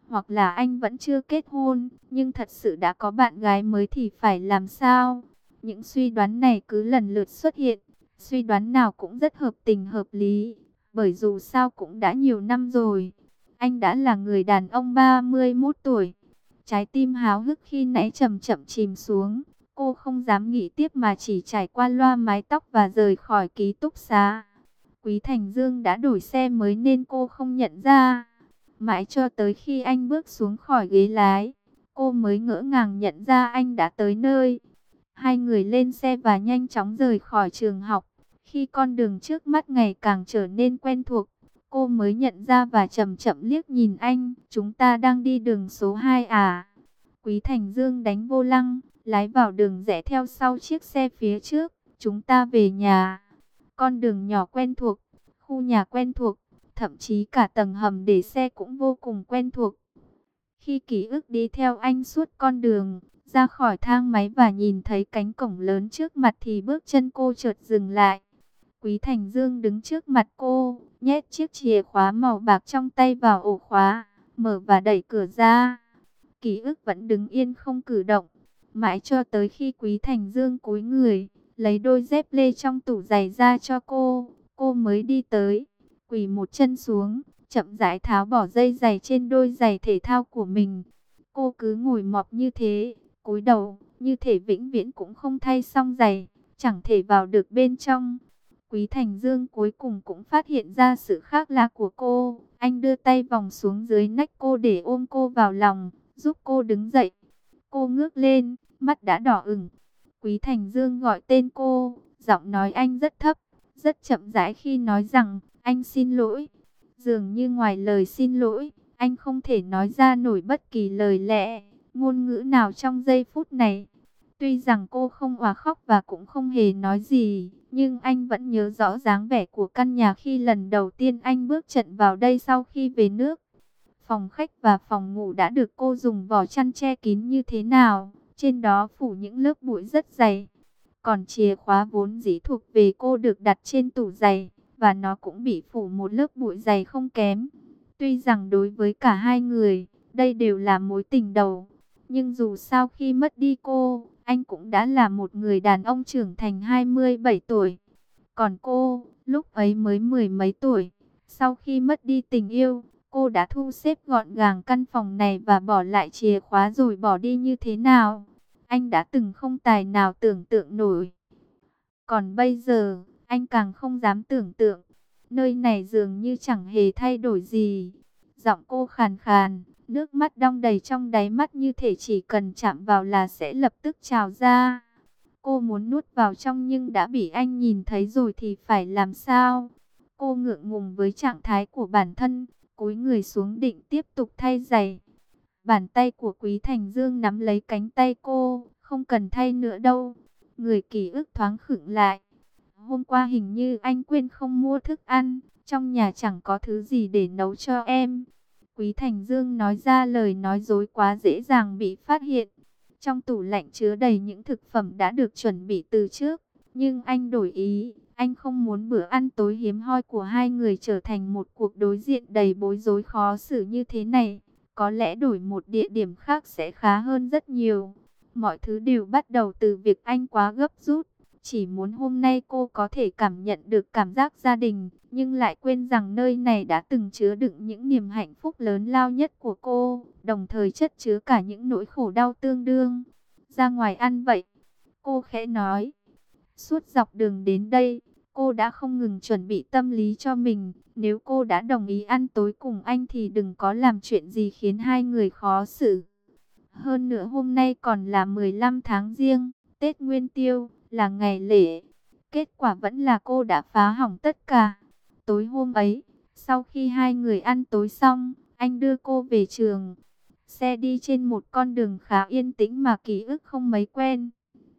Hoặc là anh vẫn chưa kết hôn, nhưng thật sự đã có bạn gái mới thì phải làm sao? Những suy đoán này cứ lần lượt xuất hiện. Suy đoán nào cũng rất hợp tình hợp lý. Bởi dù sao cũng đã nhiều năm rồi. Anh đã là người đàn ông ba mươi mốt tuổi. Trái tim háo hức khi nãy chậm chậm chìm xuống. Cô không dám nghĩ tiếp mà chỉ trải qua loa mái tóc và rời khỏi ký túc xá. Quý Thành Dương đã đổi xe mới nên cô không nhận ra. Mãi cho tới khi anh bước xuống khỏi ghế lái, cô mới ngỡ ngàng nhận ra anh đã tới nơi. Hai người lên xe và nhanh chóng rời khỏi trường học. Khi con đường trước mắt ngày càng trở nên quen thuộc, cô mới nhận ra và chậm chậm liếc nhìn anh. Chúng ta đang đi đường số hai à? Quý Thành Dương đánh vô lăng, lái vào đường rẽ theo sau chiếc xe phía trước. Chúng ta về nhà. Con đường nhỏ quen thuộc, khu nhà quen thuộc, thậm chí cả tầng hầm để xe cũng vô cùng quen thuộc. Khi ký ức đi theo anh suốt con đường, ra khỏi thang máy và nhìn thấy cánh cổng lớn trước mặt thì bước chân cô chợt dừng lại. Quý Thành Dương đứng trước mặt cô, nhét chiếc chìa khóa màu bạc trong tay vào ổ khóa, mở và đẩy cửa ra. Ký ức vẫn đứng yên không cử động, mãi cho tới khi Quý Thành Dương cúi người, lấy đôi dép lê trong tủ giày ra cho cô, cô mới đi tới, quỳ một chân xuống, chậm rãi tháo bỏ dây giày trên đôi giày thể thao của mình. Cô cứ ngồi mọp như thế, cúi đầu, như thể vĩnh viễn cũng không thay xong giày, chẳng thể vào được bên trong. Quý Thành Dương cuối cùng cũng phát hiện ra sự khác lạ của cô. Anh đưa tay vòng xuống dưới nách cô để ôm cô vào lòng, giúp cô đứng dậy. Cô ngước lên, mắt đã đỏ ửng. Quý Thành Dương gọi tên cô, giọng nói anh rất thấp, rất chậm rãi khi nói rằng, anh xin lỗi. Dường như ngoài lời xin lỗi, anh không thể nói ra nổi bất kỳ lời lẽ, ngôn ngữ nào trong giây phút này. Tuy rằng cô không òa khóc và cũng không hề nói gì, nhưng anh vẫn nhớ rõ dáng vẻ của căn nhà khi lần đầu tiên anh bước chân vào đây sau khi về nước. Phòng khách và phòng ngủ đã được cô dùng vỏ chăn che kín như thế nào, trên đó phủ những lớp bụi rất dày. Còn chìa khóa vốn dĩ thuộc về cô được đặt trên tủ giày, và nó cũng bị phủ một lớp bụi dày không kém. Tuy rằng đối với cả hai người, đây đều là mối tình đầu, nhưng dù sao khi mất đi cô, anh cũng đã là một người đàn ông trưởng thành hai mươi bảy tuổi. Còn cô, lúc ấy mới mười mấy tuổi. Sau khi mất đi tình yêu, cô đã thu xếp gọn gàng căn phòng này và bỏ lại chìa khóa rồi bỏ đi như thế nào. Anh đã từng không tài nào tưởng tượng nổi. Còn bây giờ, anh càng không dám tưởng tượng. Nơi này dường như chẳng hề thay đổi gì. Giọng cô khàn khàn, nước mắt đong đầy trong đáy mắt như thể chỉ cần chạm vào là sẽ lập tức trào ra. Cô muốn nuốt vào trong nhưng đã bị anh nhìn thấy rồi thì phải làm sao? Cô ngượng ngùng với trạng thái của bản thân, cúi người xuống định tiếp tục thay giày. Bàn tay của Quý Thành Dương nắm lấy cánh tay cô, không cần thay nữa đâu. Người ký ức thoáng khựng lại. Hôm qua hình như anh quên không mua thức ăn, trong nhà chẳng có thứ gì để nấu cho em. Quý Thành Dương nói ra lời nói dối quá dễ dàng bị phát hiện. Trong tủ lạnh chứa đầy những thực phẩm đã được chuẩn bị từ trước, nhưng anh đổi ý. Anh không muốn bữa ăn tối hiếm hoi của hai người trở thành một cuộc đối diện đầy bối rối khó xử như thế này. Có lẽ đổi một địa điểm khác sẽ khá hơn rất nhiều. Mọi thứ đều bắt đầu từ việc anh quá gấp rút. Chỉ muốn hôm nay cô có thể cảm nhận được cảm giác gia đình, nhưng lại quên rằng nơi này đã từng chứa đựng những niềm hạnh phúc lớn lao nhất của cô, đồng thời chất chứa cả những nỗi khổ đau tương đương. Ra ngoài ăn vậy, cô khẽ nói. Suốt dọc đường đến đây, cô đã không ngừng chuẩn bị tâm lý cho mình. Nếu cô đã đồng ý ăn tối cùng anh thì đừng có làm chuyện gì khiến hai người khó xử. Hơn nữa hôm nay còn là mười lăm tháng Giêng, Tết Nguyên Tiêu, là ngày lễ. Kết quả vẫn là cô đã phá hỏng tất cả. Tối hôm ấy, sau khi hai người ăn tối xong, anh đưa cô về trường. Xe đi trên một con đường khá yên tĩnh mà ký ức không mấy quen.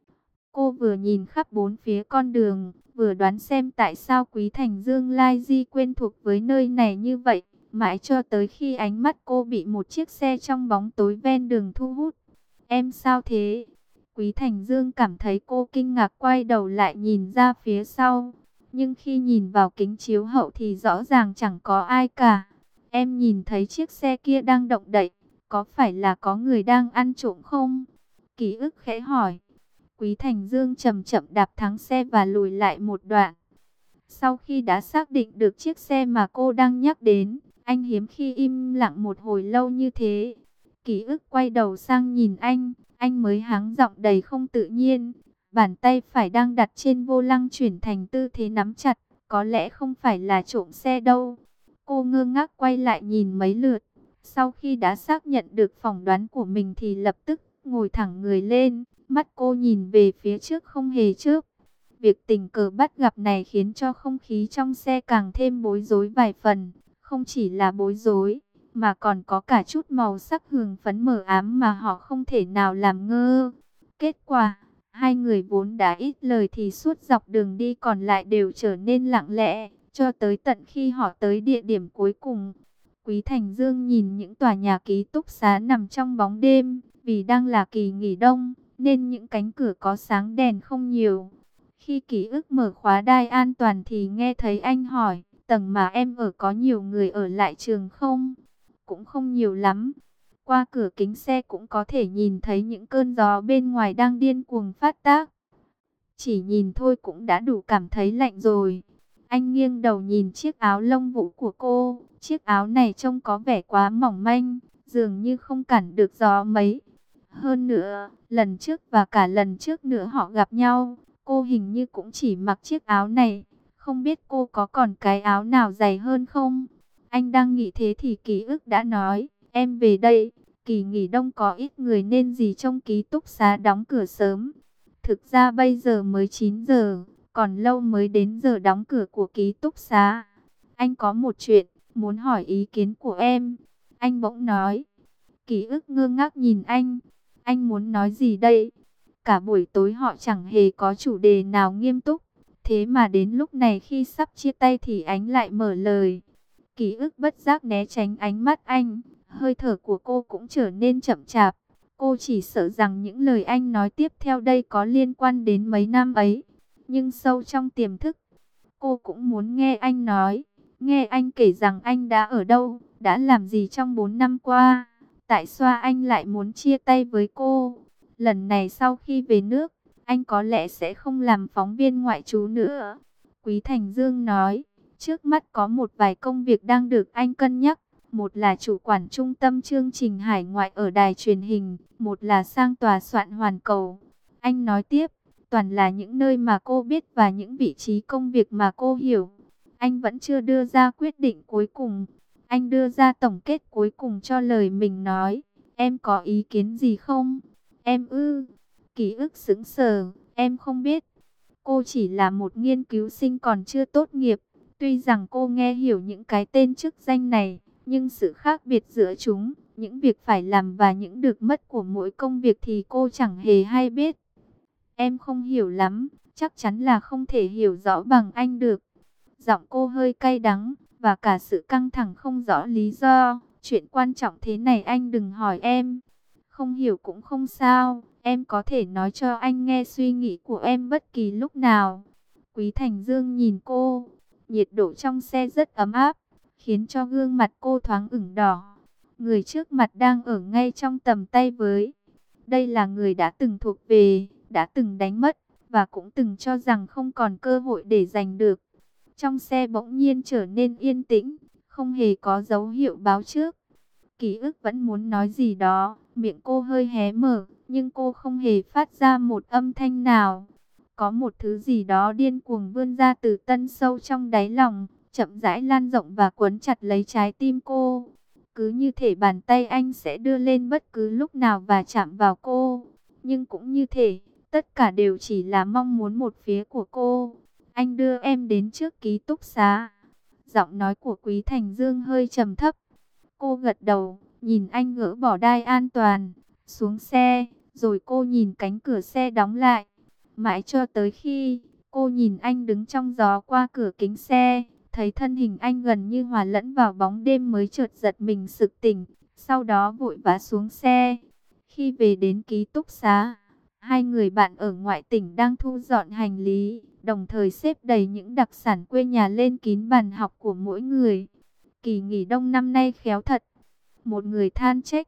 Cô vừa nhìn khắp bốn phía con đường, vừa đoán xem tại sao Quý Thành Dương lai di quen thuộc với nơi này như vậy. Mãi cho tới khi ánh mắt cô bị một chiếc xe trong bóng tối ven đường thu hút. Em sao thế? Quý Thành Dương cảm thấy cô kinh ngạc quay đầu lại nhìn ra phía sau. Nhưng khi nhìn vào kính chiếu hậu thì rõ ràng chẳng có ai cả. Em nhìn thấy chiếc xe kia đang động đậy. có phải là có người đang ăn trộm không? Ký ức khẽ hỏi. Quý Thành Dương chậm chậm đạp thắng xe và lùi lại một đoạn. Sau khi đã xác định được chiếc xe mà cô đang nhắc đến, anh hiếm khi im lặng một hồi lâu như thế. Ký ức quay đầu sang nhìn anh, anh mới hắng giọng đầy không tự nhiên. Bàn tay phải đang đặt trên vô lăng chuyển thành tư thế nắm chặt, có lẽ không phải là trộm xe đâu. Cô ngơ ngác quay lại nhìn mấy lượt. Sau khi đã xác nhận được phỏng đoán của mình thì lập tức ngồi thẳng người lên, mắt cô nhìn về phía trước không hề chớp. Việc tình cờ bắt gặp này khiến cho không khí trong xe càng thêm bối rối vài phần. Không chỉ là bối rối, mà còn có cả chút màu sắc hường phấn mờ ám mà họ không thể nào làm ngơ. Kết quả, hai người vốn đã ít lời thì suốt dọc đường đi còn lại đều trở nên lặng lẽ, cho tới tận khi họ tới địa điểm cuối cùng. Quý Thành Dương nhìn những tòa nhà ký túc xá nằm trong bóng đêm, vì đang là kỳ nghỉ đông, nên những cánh cửa có sáng đèn không nhiều. Khi ký ức mở khóa đai an toàn thì nghe thấy anh hỏi, tầng mà em ở có nhiều người ở lại trường không? Cũng không nhiều lắm. Qua cửa kính xe cũng có thể nhìn thấy những cơn gió bên ngoài đang điên cuồng phát tác. Chỉ nhìn thôi cũng đã đủ cảm thấy lạnh rồi. Anh nghiêng đầu nhìn chiếc áo lông vũ của cô. Chiếc áo này trông có vẻ quá mỏng manh, dường như không cản được gió mấy. Hơn nữa, lần trước và cả lần trước nữa họ gặp nhau, cô hình như cũng chỉ mặc chiếc áo này. Không biết cô có còn cái áo nào dày hơn không? Anh đang nghĩ thế thì ký ức đã nói, em về đây. Kỳ nghỉ đông có ít người nên gì trong ký túc xá đóng cửa sớm. Thực ra bây giờ mới chín giờ, còn lâu mới đến giờ đóng cửa của ký túc xá. Anh có một chuyện, muốn hỏi ý kiến của em. Anh bỗng nói. Ký ức ngơ ngác nhìn anh. Anh muốn nói gì đây? Cả buổi tối họ chẳng hề có chủ đề nào nghiêm túc. Thế mà đến lúc này khi sắp chia tay thì anh lại mở lời. Ký ức bất giác né tránh ánh mắt anh. Hơi thở của cô cũng trở nên chậm chạp. Cô chỉ sợ rằng những lời anh nói tiếp theo đây có liên quan đến mấy năm ấy. Nhưng sâu trong tiềm thức, cô cũng muốn nghe anh nói. Nghe anh kể rằng anh đã ở đâu, đã làm gì trong bốn năm qua. Tại sao anh lại muốn chia tay với cô? Lần này sau khi về nước, anh có lẽ sẽ không làm phóng viên ngoại trú nữa. Quý Thành Dương nói, trước mắt có một vài công việc đang được anh cân nhắc. Một là chủ quản trung tâm chương trình hải ngoại ở đài truyền hình, một là sang tòa soạn hoàn cầu. Anh nói tiếp, toàn là những nơi mà cô biết và những vị trí công việc mà cô hiểu. Anh vẫn chưa đưa ra quyết định cuối cùng. Anh đưa ra tổng kết cuối cùng cho lời mình nói. Em có ý kiến gì không? Em ư? Ký ức sững sờ, em không biết. Cô chỉ là một nghiên cứu sinh còn chưa tốt nghiệp. Tuy rằng cô nghe hiểu những cái tên chức danh này, nhưng sự khác biệt giữa chúng, những việc phải làm và những được mất của mỗi công việc thì cô chẳng hề hay biết. Em không hiểu lắm, chắc chắn là không thể hiểu rõ bằng anh được. Giọng cô hơi cay đắng, và cả sự căng thẳng không rõ lý do. Chuyện quan trọng thế này anh đừng hỏi em. Không hiểu cũng không sao, em có thể nói cho anh nghe suy nghĩ của em bất kỳ lúc nào. Quý Thành Dương nhìn cô, nhiệt độ trong xe rất ấm áp, khiến cho gương mặt cô thoáng ửng đỏ. Người trước mặt đang ở ngay trong tầm tay với. Đây là người đã từng thuộc về, đã từng đánh mất, và cũng từng cho rằng không còn cơ hội để giành được. Trong xe bỗng nhiên trở nên yên tĩnh, không hề có dấu hiệu báo trước. Ký ức vẫn muốn nói gì đó, miệng cô hơi hé mở, nhưng cô không hề phát ra một âm thanh nào. Có một thứ gì đó điên cuồng vươn ra từ tân sâu trong đáy lòng, chậm rãi lan rộng và quấn chặt lấy trái tim cô. Cứ như thể bàn tay anh sẽ đưa lên bất cứ lúc nào và chạm vào cô. Nhưng cũng như thể, tất cả đều chỉ là mong muốn một phía của cô. Anh đưa em đến trước ký túc xá. Giọng nói của Quý Thành Dương hơi trầm thấp. Cô gật đầu, nhìn anh gỡ bỏ đai an toàn, xuống xe, rồi cô nhìn cánh cửa xe đóng lại. Mãi cho tới khi cô nhìn anh đứng trong gió qua cửa kính xe, thấy thân hình anh gần như hòa lẫn vào bóng đêm mới chợt giật mình sực tỉnh, sau đó vội vã xuống xe. Khi về đến ký túc xá, hai người bạn ở ngoại tỉnh đang thu dọn hành lý, đồng thời xếp đầy những đặc sản quê nhà lên kín bàn học của mỗi người. Kỳ nghỉ đông năm nay khéo thật. Một người than trách,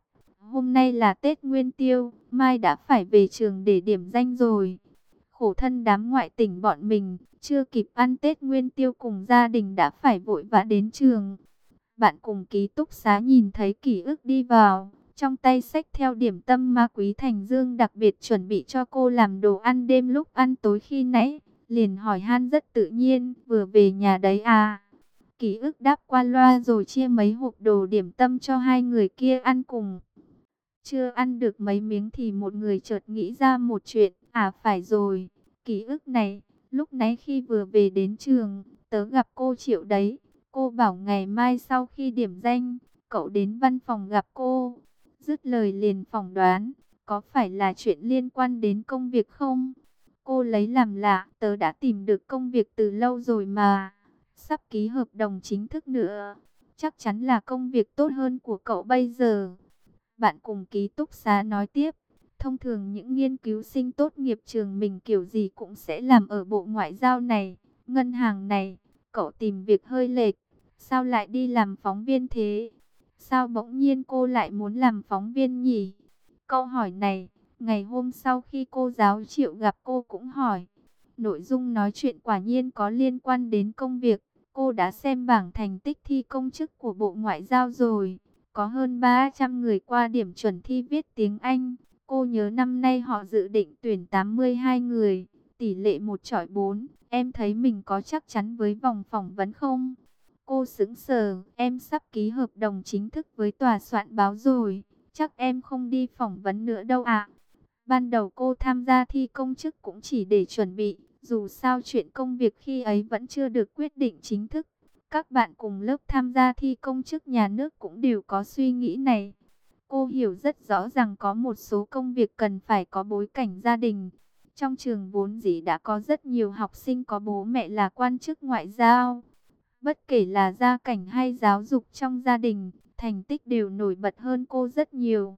Hôm nay là Tết Nguyên Tiêu, mai đã phải về trường để điểm danh rồi. Khổ thân đám ngoại tỉnh bọn mình, chưa kịp ăn Tết Nguyên Tiêu cùng gia đình đã phải vội vã đến trường. Bạn cùng ký túc xá nhìn thấy Kỷ Ức đi vào, trong tay xách theo điểm tâm mà Quý Thành Dương đặc biệt chuẩn bị cho cô làm đồ ăn đêm lúc ăn tối khi nãy. Liền hỏi han rất tự nhiên, vừa về nhà đấy à? Ký Ức đáp qua loa rồi chia mấy hộp đồ điểm tâm cho hai người kia ăn cùng. Chưa ăn được mấy miếng thì một người chợt nghĩ ra một chuyện. À phải rồi, Ký Ức này, lúc nãy khi vừa về đến trường, tớ gặp cô Triệu đấy. Cô bảo ngày mai sau khi điểm danh, cậu đến văn phòng gặp cô. Dứt lời liền phỏng đoán, có phải là chuyện liên quan đến công việc không? Cô lấy làm lạ, tớ đã tìm được công việc từ lâu rồi mà. Sắp ký hợp đồng chính thức nữa. Chắc chắn là công việc tốt hơn của cậu bây giờ. Bạn cùng ký túc xá nói tiếp. Thông thường những nghiên cứu sinh tốt nghiệp trường mình kiểu gì cũng sẽ làm ở bộ ngoại giao này, ngân hàng này. Cậu tìm việc hơi lệch. Sao lại đi làm phóng viên thế? Sao bỗng nhiên cô lại muốn làm phóng viên nhỉ? Câu hỏi này, ngày hôm sau khi cô giáo Triệu gặp cô cũng hỏi. Nội dung nói chuyện quả nhiên có liên quan đến công việc. Cô đã xem bảng thành tích thi công chức của Bộ Ngoại giao rồi. Có hơn ba trăm người qua điểm chuẩn thi viết tiếng Anh. Cô nhớ năm nay họ dự định tuyển tám mươi hai người, tỷ lệ một chọi bốn. Em thấy mình có chắc chắn với vòng phỏng vấn không? Cô sững sờ, em sắp ký hợp đồng chính thức với tòa soạn báo rồi. Chắc em không đi phỏng vấn nữa đâu ạ. Ban đầu cô tham gia thi công chức cũng chỉ để chuẩn bị. Dù sao chuyện công việc khi ấy vẫn chưa được quyết định chính thức. Các bạn cùng lớp tham gia thi công chức nhà nước cũng đều có suy nghĩ này. Cô hiểu rất rõ rằng có một số công việc cần phải có bối cảnh gia đình. Trong trường vốn dĩ đã có rất nhiều học sinh có bố mẹ là quan chức ngoại giao. Bất kể là gia cảnh hay giáo dục trong gia đình, thành tích đều nổi bật hơn cô rất nhiều.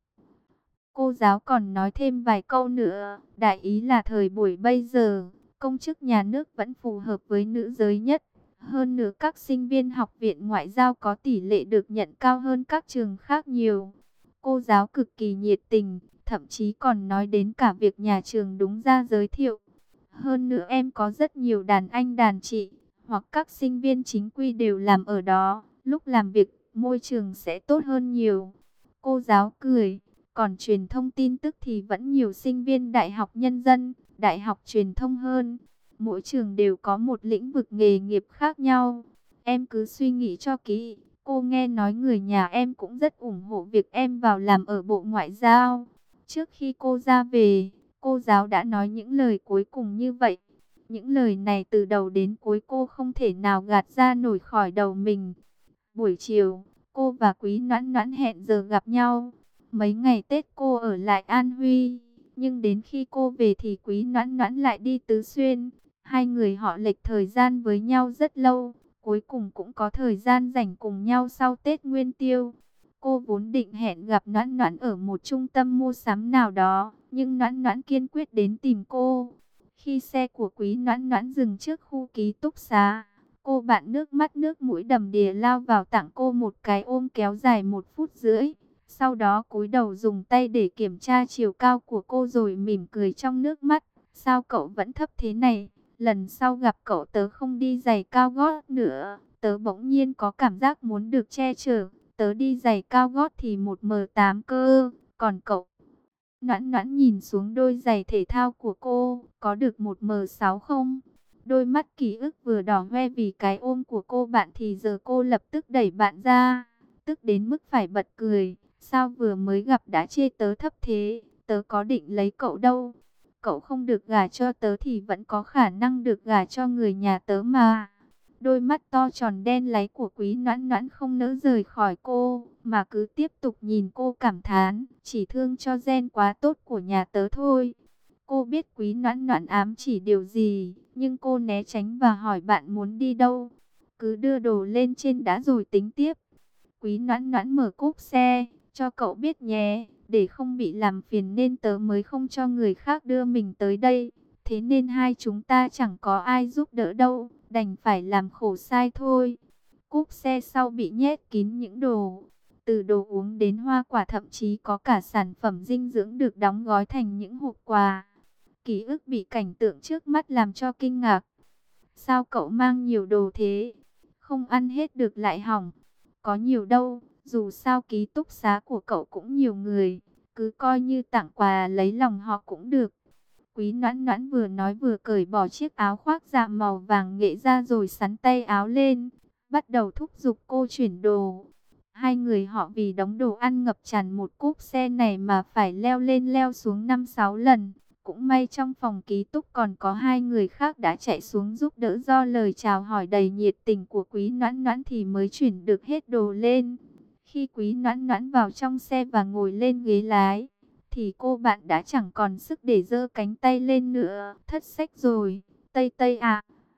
Cô giáo còn nói thêm vài câu nữa, đại ý là thời buổi bây giờ, công chức nhà nước vẫn phù hợp với nữ giới nhất. Hơn nữa các sinh viên học viện ngoại giao có tỷ lệ được nhận cao hơn các trường khác nhiều. Cô giáo cực kỳ nhiệt tình, thậm chí còn nói đến cả việc nhà trường đúng ra giới thiệu. Hơn nữa em có rất nhiều đàn anh đàn chị, hoặc các sinh viên chính quy đều làm ở đó. Lúc làm việc, môi trường sẽ tốt hơn nhiều. Cô giáo cười. Còn truyền thông tin tức thì vẫn nhiều sinh viên đại học nhân dân, đại học truyền thông hơn. Mỗi trường đều có một lĩnh vực nghề nghiệp khác nhau. Em cứ suy nghĩ cho kỹ. Cô nghe nói người nhà em cũng rất ủng hộ việc em vào làm ở Bộ Ngoại giao. Trước khi cô ra về, cô giáo đã nói những lời cuối cùng như vậy. Những lời này từ đầu đến cuối cô không thể nào gạt ra nổi khỏi đầu mình. Buổi chiều, cô và Quý Noãn Noãn hẹn giờ gặp nhau. Mấy ngày Tết cô ở lại An Huy, nhưng đến khi cô về thì Quý Noãn Noãn lại đi Tứ Xuyên. Hai người họ lệch thời gian với nhau rất lâu, cuối cùng cũng có thời gian rảnh cùng nhau sau Tết Nguyên Tiêu. Cô vốn định hẹn gặp Noãn Noãn ở một trung tâm mua sắm nào đó, nhưng Noãn Noãn kiên quyết đến tìm cô. Khi xe của Quý Noãn Noãn dừng trước khu ký túc xá, cô bạn nước mắt nước mũi đầm đìa lao vào tặng cô một cái ôm kéo dài một phút rưỡi. Sau đó cúi đầu dùng tay để kiểm tra chiều cao của cô rồi mỉm cười trong nước mắt. Sao cậu vẫn thấp thế này? Lần sau gặp cậu tớ không đi giày cao gót nữa. Tớ bỗng nhiên có cảm giác muốn được che chở. Tớ đi giày cao gót thì một mét tám cơ. Còn cậu? Noãn Noãn nhìn xuống đôi giày thể thao của cô. Có được một mét sáu không? Đôi mắt ký ức vừa đỏ hoe vì cái ôm của cô bạn thì giờ cô lập tức đẩy bạn ra. Tức đến mức phải bật cười. Sao vừa mới gặp đã chê tớ thấp thế? Tớ có định lấy cậu đâu. Cậu không được gả cho tớ thì vẫn có khả năng được gả cho người nhà tớ mà. Đôi mắt to tròn đen láy của Quý Noãn Noãn không nỡ rời khỏi cô, mà cứ tiếp tục nhìn cô cảm thán, chỉ thương cho gen quá tốt của nhà tớ thôi. Cô biết Quý Noãn Noãn ám chỉ điều gì, nhưng cô né tránh và hỏi bạn muốn đi đâu. Cứ đưa đồ lên trên đã rồi tính tiếp. Quý Noãn Noãn mở cốp xe, cho cậu biết nhé, để không bị làm phiền nên tớ mới không cho người khác đưa mình tới đây. Thế nên hai chúng ta chẳng có ai giúp đỡ đâu, đành phải làm khổ sai thôi. Cốp xe sau bị nhét kín những đồ. từ đồ uống đến hoa quả, thậm chí có cả sản phẩm dinh dưỡng được đóng gói thành những hộp quà. Ký ức bị cảnh tượng trước mắt làm cho kinh ngạc. Sao cậu mang nhiều đồ thế? Không ăn hết được lại hỏng. Có nhiều đâu, dù sao ký túc xá của cậu cũng nhiều người, cứ coi như tặng quà lấy lòng họ cũng được. Quý Noãn Noãn vừa nói vừa cởi bỏ chiếc áo khoác dạ màu vàng nghệ ra rồi xắn tay áo lên, bắt đầu thúc giục cô chuyển đồ. Hai người họ vì đống đồ ăn ngập tràn một cốp xe này mà phải leo lên leo xuống năm sáu lần. Cũng may trong phòng ký túc còn có hai người khác đã chạy xuống giúp đỡ, do lời chào hỏi đầy nhiệt tình của Quý Noãn Noãn thì mới chuyển được hết đồ lên. Khi Quý Noãn Noãn vào trong xe và ngồi lên ghế lái, thì cô bạn đã chẳng còn sức để giơ cánh tay lên nữa. Thất sách rồi, Tây Tây à,